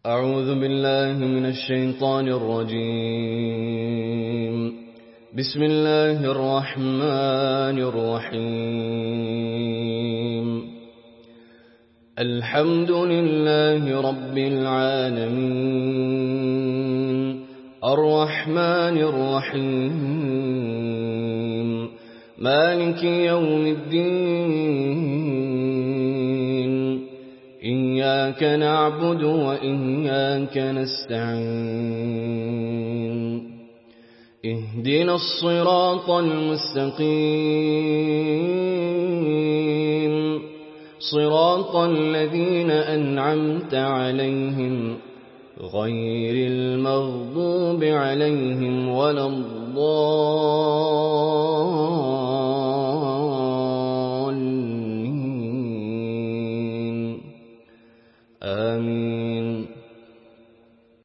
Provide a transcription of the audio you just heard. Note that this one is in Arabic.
أعوذ بالله من الشيطان الرجيم. بسم الله الرحمن الرحيم. الحمد لله رب العالمين الرحمن الرحيم مالك يوم الدين إياك نعبد وإياك نستعين اهدنا الصراط المستقيم صراط الذين أنعمت عليهم غير المغضوب عليهم ولا الضالين